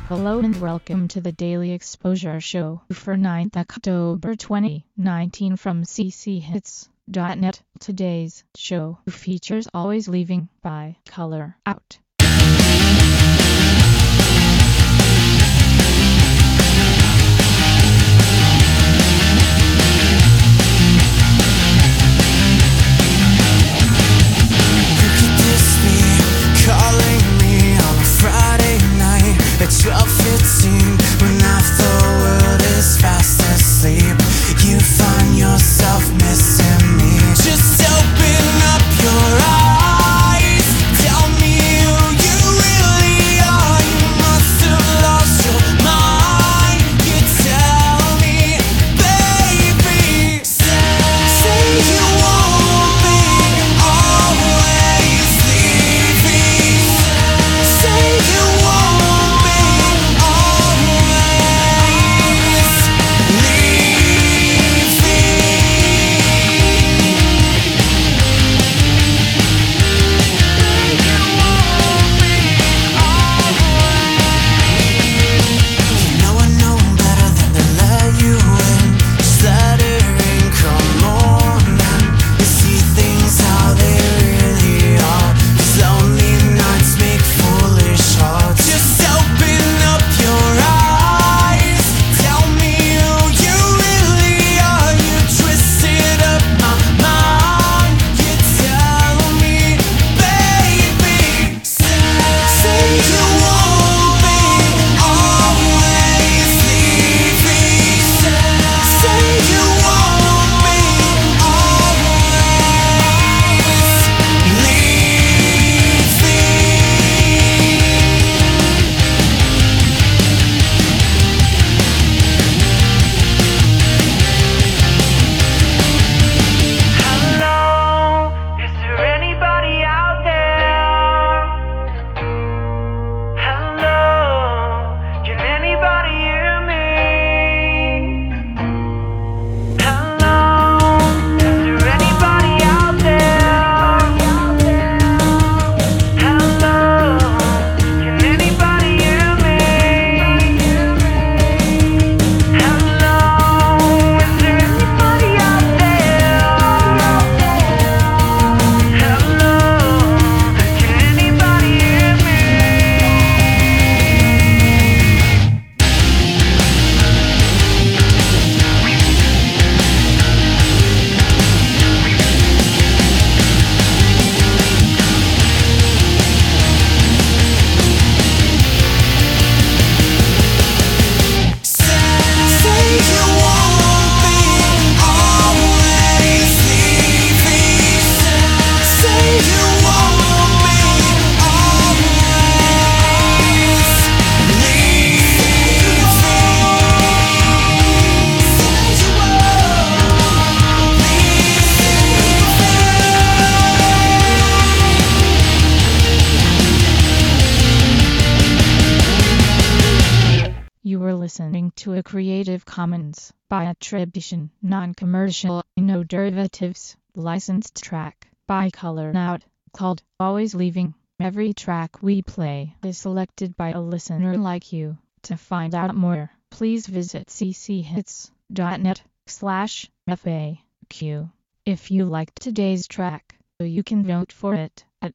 Hello and welcome to the Daily Exposure Show for 9th October 2019 from cchits.net. Today's show features Always Leaving by Color Out. It's 12:15 when half the world is fast asleep. You find yourself missing me. Just open up your eyes. Tell me who you really are. You must have lost your mind. You tell me, baby. Say you won't be always leaving. Say you won't. You were listening to a Creative Commons by attribution, non-commercial, no derivatives, licensed track by Color Out, called Always Leaving. Every track we play is selected by a listener like you. To find out more, please visit cchits.net/FAQ. If you liked today's track, you can vote for it at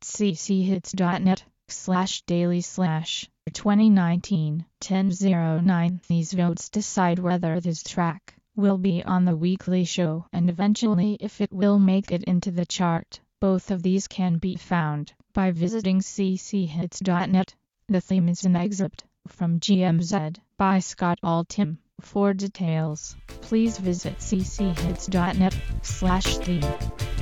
cchits.net/daily/2019-1009. These votes decide whether this track will be on the weekly show and eventually if it will make it into the chart. Both of these can be found by visiting cchits.net. The theme is an excerpt from GMZ by Scott Altham. For details, please visit cchits.net/theme.